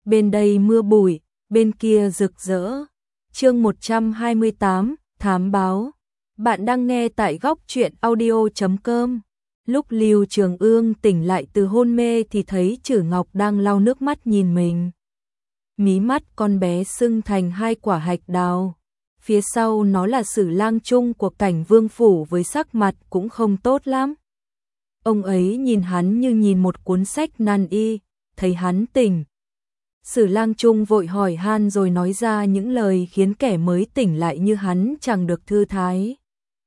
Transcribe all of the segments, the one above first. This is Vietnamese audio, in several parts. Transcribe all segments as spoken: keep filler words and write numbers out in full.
bên đây mưa bụi, bên kia rực rỡ. Chương một trăm hai mươi tám, Thám báo. Bạn đang nghe tại góc truyện audio chấm com. Lúc Lưu Trường Ương tỉnh lại từ hôn mê thì thấy Trử Ngọc đang lau nước mắt nhìn mình. Mí mắt con bé sưng thành hai quả hạch đào. Phía sau nó là Sử Lang Trung của Cảnh Vương phủ với sắc mặt cũng không tốt lắm. Ông ấy nhìn hắn như nhìn một cuốn sách nan y, thấy hắn tỉnh. Sử Lang Trung vội hỏi han rồi nói ra những lời khiến kẻ mới tỉnh lại như hắn chẳng được thư thái.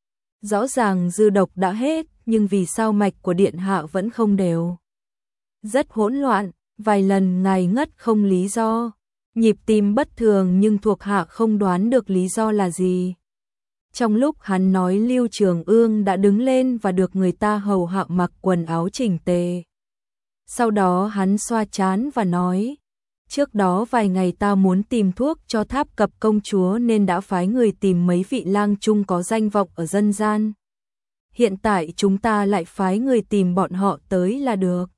Rõ ràng dư độc đã hết, nhưng vì sao mạch của điện hạ vẫn không đều. Rất hỗn loạn, vài lần ngài ngất không lý do. Nhịp tim bất thường nhưng thuộc hạ không đoán được lý do là gì. Trong lúc hắn nói Lưu Trường Ương đã đứng lên và được người ta hầu hạ mặc quần áo chỉnh tề. Sau đó hắn xoa trán và nói, trước đó vài ngày ta muốn tìm thuốc cho Tháp Cập công chúa nên đã phái người tìm mấy vị lang trung có danh vọng ở dân gian. Hiện tại chúng ta lại phái người tìm bọn họ tới là được.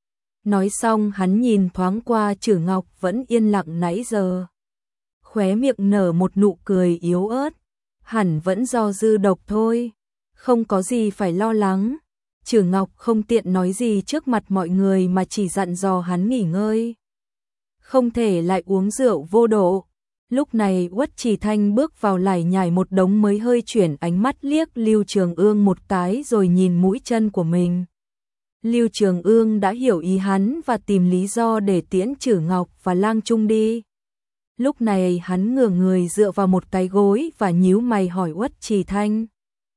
Nói xong hắn nhìn thoáng qua Trử Ngọc vẫn yên lặng nãy giờ. Khóe miệng nở một nụ cười yếu ớt. Hẳn vẫn do dư độc thôi. Không có gì phải lo lắng. Trử Ngọc không tiện nói gì trước mặt mọi người mà chỉ dặn dò hắn nghỉ ngơi. Không thể lại uống rượu vô độ. Lúc này Uất Trì Thanh bước vào lải nhải một đống mới hơi chuyển ánh mắt liếc Lưu Trường Ương một cái rồi nhìn mũi chân của mình. Lưu Trường Ương đã hiểu ý hắn và tìm lý do để tiễn Trử Ngọc và Lang Trung đi. Lúc này hắn ngửa người dựa vào một cái gối và nhíu mày hỏi Uất Trì Thanh.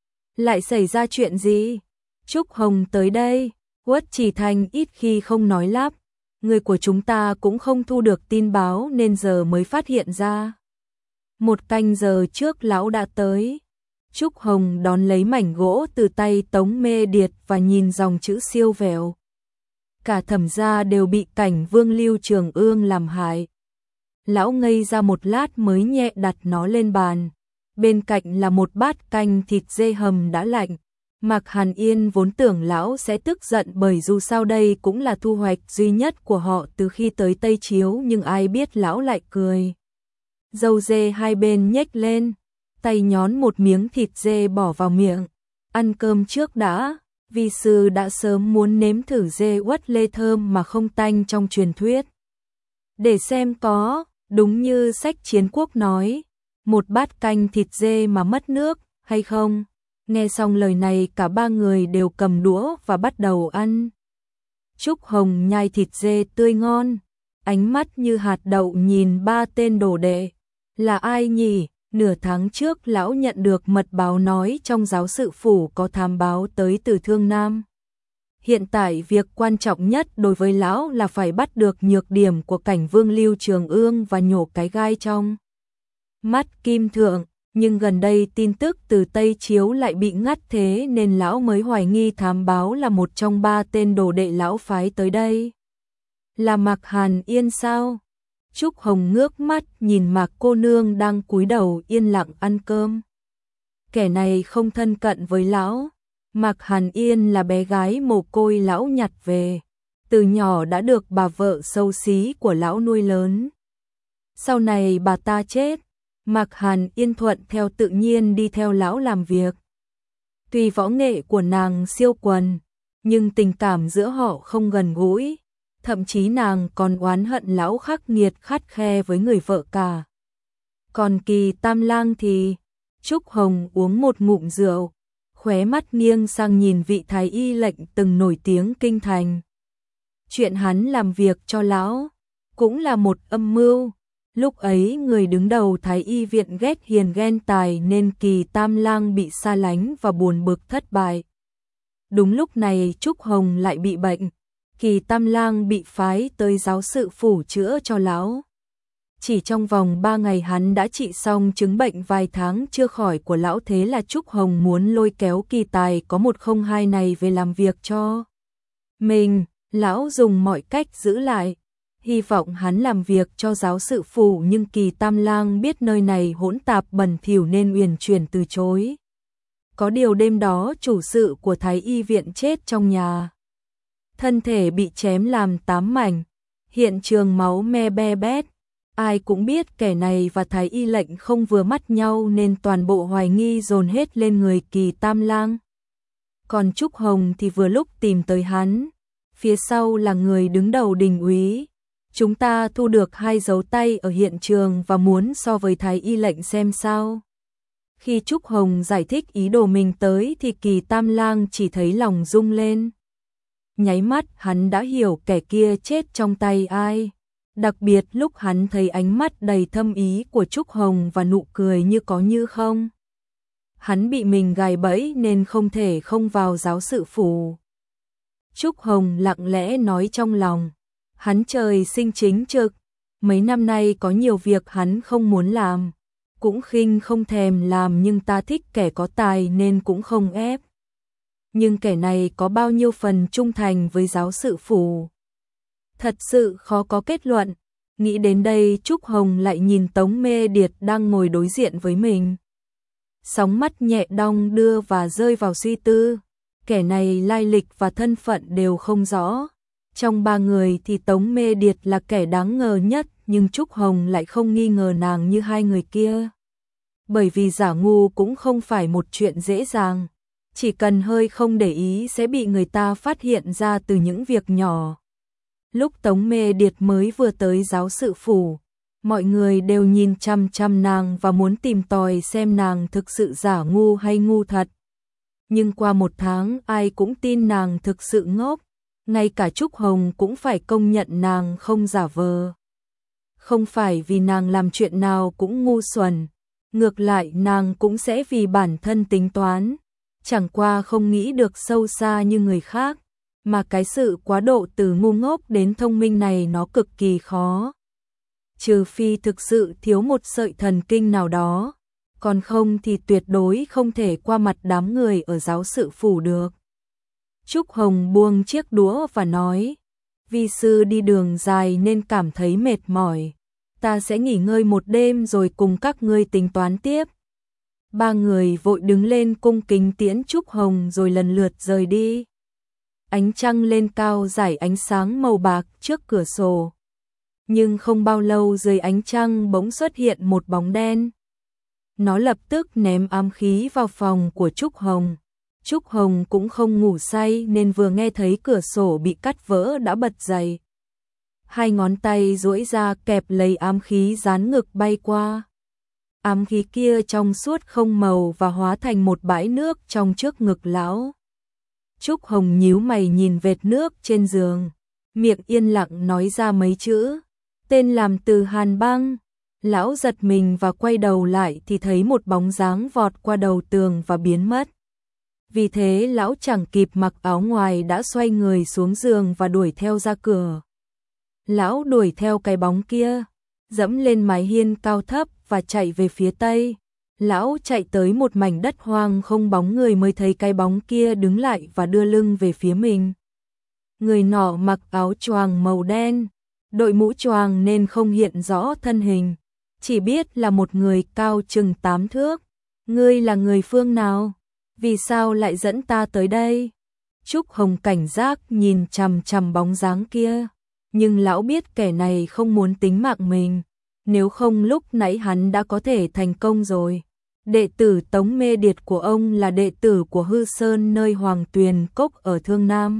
Lại xảy ra chuyện gì? Trúc Hồng tới đây. Uất Trì Thanh ít khi không nói lắp. Người của chúng ta cũng không thu được tin báo nên giờ mới phát hiện ra. Một canh giờ trước lão đã tới. Trúc Hồng đón lấy mảnh gỗ từ tay Tống Mê Điệt và nhìn dòng chữ siêu vẹo. Cả Thẩm gia đều bị Cảnh Vương Lưu Trường Ương làm hại. Lão ngây ra một lát mới nhẹ đặt nó lên bàn. Bên cạnh là một bát canh thịt dê hầm đã lạnh. Mạc Hàn Yên vốn tưởng lão sẽ tức giận bởi dù sao đây cũng là thu hoạch duy nhất của họ từ khi tới Tây Chiếu, nhưng ai biết lão lại cười. Râu dê hai bên nhếch lên, tay nhón một miếng thịt dê bỏ vào miệng. Ăn cơm trước đã, vi sư đã sớm muốn nếm thử dê uất lê thơm mà không tanh trong truyền thuyết. Để xem có, đúng như sách Chiến Quốc nói, một bát canh thịt dê mà mất nước, hay không? Nghe xong lời này cả ba người đều cầm đũa và bắt đầu ăn. Trúc Hồng nhai thịt dê tươi ngon, ánh mắt như hạt đậu nhìn ba tên đồ đệ. Là ai nhỉ? Nửa tháng trước lão nhận được mật báo nói trong giáo sự phủ có thám báo tới từ Thương Nam. Hiện tại việc quan trọng nhất đối với lão là phải bắt được nhược điểm của Cảnh Vương Lưu Trường Ương và nhổ cái gai trong mắt Kim Thượng. Nhưng gần đây tin tức từ Tây Chiếu lại bị ngắt thế nên lão mới hoài nghi thám báo là một trong ba tên đồ đệ lão phái tới đây. Là Mạc Hàn Yên sao? Trúc Hồng ngước mắt nhìn Mạc cô nương đang cúi đầu yên lặng ăn cơm. Kẻ này không thân cận với lão. Mạc Hàn Yên là bé gái mồ côi lão nhặt về. Từ nhỏ đã được bà vợ xấu xí của lão nuôi lớn. Sau này bà ta chết. Mạc Hàn Yên thuận theo tự nhiên đi theo lão làm việc. Tuy võ nghệ của nàng siêu quần, nhưng tình cảm giữa họ không gần gũi. Thậm chí nàng còn oán hận lão khắc nghiệt khắt khe với người vợ cả. Còn Kỳ Tam Lang thì, Trúc Hồng uống một ngụm rượu, khóe mắt nghiêng sang nhìn vị thái y lệnh từng nổi tiếng kinh thành. Chuyện hắn làm việc cho lão, cũng là một âm mưu. Lúc ấy người đứng đầu Thái y viện ghét hiền ghen tài nên Kỳ Tam Lang bị xa lánh và buồn bực thất bại. Đúng lúc này Trúc Hồng lại bị bệnh. Kỳ Tam Lang bị phái tới giáo sự phủ chữa cho lão. Chỉ trong vòng ba ngày hắn đã trị xong chứng bệnh vài tháng chưa khỏi của lão, thế là Trúc Hồng muốn lôi kéo kỳ tài có một không hai này về làm việc cho mình. Lão dùng mọi cách giữ lại, hy vọng hắn làm việc cho giáo sự phủ, nhưng Kỳ Tam Lang biết nơi này hỗn tạp bẩn thỉu nên uyển chuyển từ chối. Có điều đêm đó chủ sự của Thái y viện chết trong nhà. Thân thể bị chém làm tám mảnh. Hiện trường máu me be bét, ai cũng biết kẻ này và Thái Y lệnh không vừa mắt nhau nên toàn bộ hoài nghi dồn hết lên người Kỳ Tam Lang. Còn Trúc Hồng thì vừa lúc tìm tới hắn, phía sau là người đứng đầu Đình úy. Chúng ta thu được hai dấu tay ở hiện trường và muốn so với Thái Y lệnh xem sao. Khi Trúc Hồng giải thích ý đồ mình tới thì Kỳ Tam Lang chỉ thấy lòng rung lên. Nháy mắt hắn đã hiểu kẻ kia chết trong tay ai. Đặc biệt lúc hắn thấy ánh mắt đầy thâm ý của Trúc Hồng và nụ cười như có như không. Hắn bị mình gài bẫy nên không thể không vào giáo sự phủ. Trúc Hồng lặng lẽ nói trong lòng. Hắn trời sinh chính trực. Mấy năm nay có nhiều việc hắn không muốn làm. Cũng khinh không thèm làm nhưng ta thích kẻ có tài nên cũng không ép. Nhưng kẻ này có bao nhiêu phần trung thành với giáo sự phủ? Thật sự khó có kết luận. Nghĩ đến đây Trúc Hồng lại nhìn Tống Mê Điệt đang ngồi đối diện với mình. Sóng mắt nhẹ đong đưa và rơi vào suy tư. Kẻ này lai lịch và thân phận đều không rõ. Trong ba người thì Tống Mê Điệt là kẻ đáng ngờ nhất, nhưng Trúc Hồng lại không nghi ngờ nàng như hai người kia. Bởi vì giả ngu cũng không phải một chuyện dễ dàng. Chỉ cần hơi không để ý sẽ bị người ta phát hiện ra từ những việc nhỏ. Lúc Tống Mê Điệt mới vừa tới giáo sự phủ, mọi người đều nhìn chăm chăm nàng và muốn tìm tòi xem nàng thực sự giả ngu hay ngu thật. Nhưng qua một tháng ai cũng tin nàng thực sự ngốc, ngay cả Trúc Hồng cũng phải công nhận nàng không giả vờ. Không phải vì nàng làm chuyện nào cũng ngu xuẩn, ngược lại nàng cũng sẽ vì bản thân tính toán, chẳng qua không nghĩ được sâu xa như người khác. Mà cái sự quá độ từ ngu ngốc đến thông minh này nó cực kỳ khó. Trừ phi thực sự thiếu một sợi thần kinh nào đó, còn không thì tuyệt đối không thể qua mặt đám người ở giáo sự phủ được. Trúc Hồng buông chiếc đũa và nói, vi sư đi đường dài nên cảm thấy mệt mỏi. Ta sẽ nghỉ ngơi một đêm rồi cùng các ngươi tính toán tiếp. Ba người vội đứng lên cung kính tiễn Trúc Hồng rồi lần lượt rời đi. Ánh trăng lên cao rải ánh sáng màu bạc trước cửa sổ. Nhưng không bao lâu dưới ánh trăng bỗng xuất hiện một bóng đen. Nó lập tức ném ám khí vào phòng của Trúc Hồng. Trúc Hồng cũng không ngủ say nên vừa nghe thấy cửa sổ bị cắt vỡ đã bật dậy. Hai ngón tay duỗi ra kẹp lấy ám khí dán ngực bay qua. Ám khí kia trong suốt không màu và hóa thành một bãi nước trong trước ngực lão. Trúc Hồng nhíu mày nhìn vệt nước trên giường, miệng yên lặng nói ra mấy chữ, tên làm từ Hàn Băng. Lão giật mình và quay đầu lại thì thấy một bóng dáng vọt qua đầu tường và biến mất. Vì thế lão chẳng kịp mặc áo ngoài đã xoay người xuống giường và đuổi theo ra cửa. Lão đuổi theo cái bóng kia, dẫm lên mái hiên cao thấp và chạy về phía tây. Lão chạy tới một mảnh đất hoang không bóng người mới thấy cái bóng kia đứng lại và đưa lưng về phía mình. Người nọ mặc áo choàng màu đen, đội mũ choàng nên không hiện rõ thân hình, chỉ biết là một người cao chừng tám thước. Ngươi là người phương nào? Vì sao lại dẫn ta tới đây? Trúc Hồng cảnh giác nhìn chằm chằm bóng dáng kia, nhưng lão biết kẻ này không muốn tính mạng mình, nếu không lúc nãy hắn đã có thể thành công rồi. Đệ tử Tống Mê Điệt của ông là đệ tử của Hư Sơn nơi Hoàng Tuyền Cốc ở Thương Nam.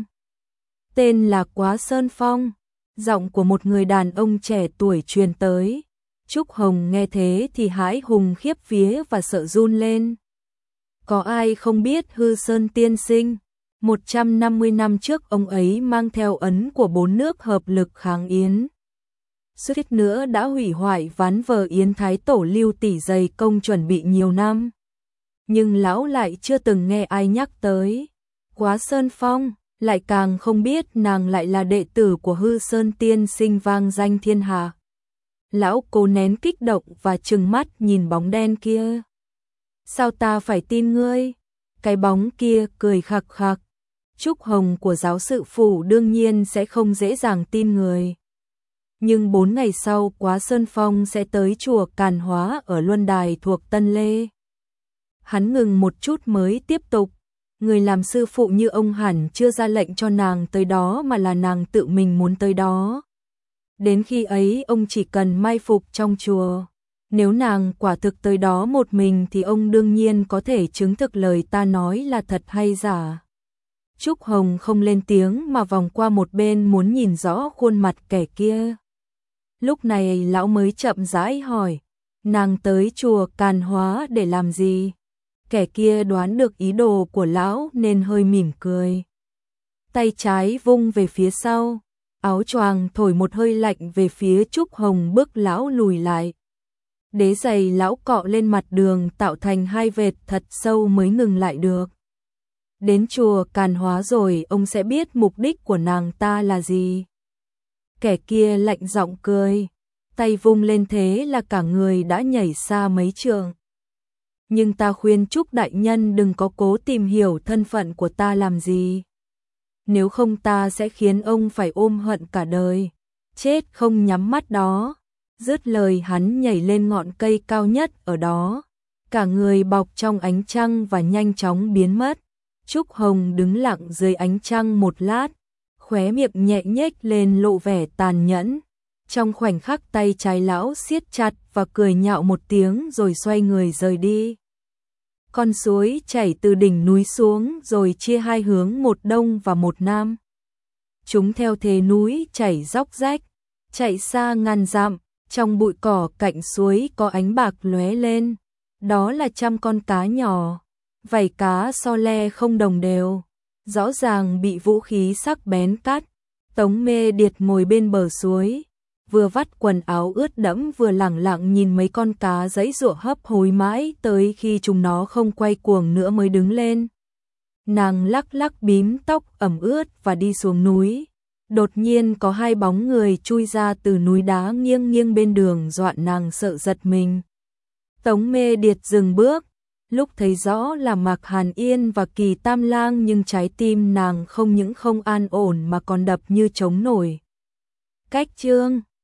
Tên là Quá Sơn Phong, giọng của một người đàn ông trẻ tuổi truyền tới. Trúc Hồng nghe thế thì hãi hùng khiếp vía và sợ run lên. Có ai không biết Hư Sơn tiên sinh? một trăm năm mươi năm trước ông ấy mang theo ấn của bốn nước hợp lực kháng Yến. Suýt nữa đã hủy hoại ván vờ Yến Thái Tổ Lưu Tỷ dày công chuẩn bị nhiều năm. Nhưng lão lại chưa từng nghe ai nhắc tới. Quá Sơn Phong, lại càng không biết nàng lại là đệ tử của Hư Sơn tiên sinh vang danh thiên hạ. Lão cố nén kích động và trừng mắt nhìn bóng đen kia. Sao ta phải tin ngươi? Cái bóng kia cười khặc khặc. Trúc Hồng của giáo sự phủ đương nhiên sẽ không dễ dàng tin người. Nhưng bốn ngày sau Quá Sơn Phong sẽ tới chùa Càn Hóa ở Luân Đài thuộc Tân Lê. Hắn ngừng một chút mới tiếp tục. Người làm sư phụ như ông hẳn chưa ra lệnh cho nàng tới đó mà là nàng tự mình muốn tới đó. Đến khi ấy ông chỉ cần mai phục trong chùa. Nếu nàng quả thực tới đó một mình thì ông đương nhiên có thể chứng thực lời ta nói là thật hay giả. Trúc Hồng không lên tiếng mà vòng qua một bên muốn nhìn rõ khuôn mặt kẻ kia. Lúc này lão mới chậm rãi hỏi, nàng tới chùa Càn Hóa để làm gì? Kẻ kia đoán được ý đồ của lão nên hơi mỉm cười. Tay trái vung về phía sau, áo choàng thổi một hơi lạnh về phía Trúc Hồng bước lão lùi lại. Đế giày lão cọ lên mặt đường tạo thành hai vệt thật sâu mới ngừng lại được. Đến chùa Càn Hóa rồi ông sẽ biết mục đích của nàng ta là gì. Kẻ kia lạnh giọng cười, tay vung lên thế là cả người đã nhảy xa mấy trượng. Nhưng ta khuyên Trúc đại nhân đừng có cố tìm hiểu thân phận của ta làm gì. Nếu không ta sẽ khiến ông phải ôm hận cả đời. Chết không nhắm mắt đó. Dứt lời hắn nhảy lên ngọn cây cao nhất ở đó. Cả người bọc trong ánh trăng và nhanh chóng biến mất. Trúc Hồng đứng lặng dưới ánh trăng một lát, khóe miệng nhẹ nhếch lên lộ vẻ tàn nhẫn. Trong khoảnh khắc tay trái lão siết chặt và cười nhạo một tiếng rồi xoay người rời đi. Con suối chảy từ đỉnh núi xuống rồi chia hai hướng một đông và một nam. Chúng theo thế núi chảy róc rách, chạy xa ngàn dặm, trong bụi cỏ cạnh suối có ánh bạc lóe lên. Đó là trăm con cá nhỏ, vảy cá so le không đồng đều, rõ ràng bị vũ khí sắc bén cắt. Tống Mê Điệt ngồi bên bờ suối, vừa vắt quần áo ướt đẫm vừa lẳng lặng nhìn mấy con cá giãy giụa hấp hối mãi tới khi chúng nó không quay cuồng nữa mới đứng lên. Nàng lắc lắc bím tóc ẩm ướt và đi xuống núi. Đột nhiên có hai bóng người chui ra từ núi đá nghiêng nghiêng bên đường dọa nàng sợ giật mình. Tống Mê Điệt dừng bước, lúc thấy rõ là Mạc Hàn Yên và Kỳ Tam Lang nhưng trái tim nàng không những không an ổn mà còn đập như trống nổi. Cách chương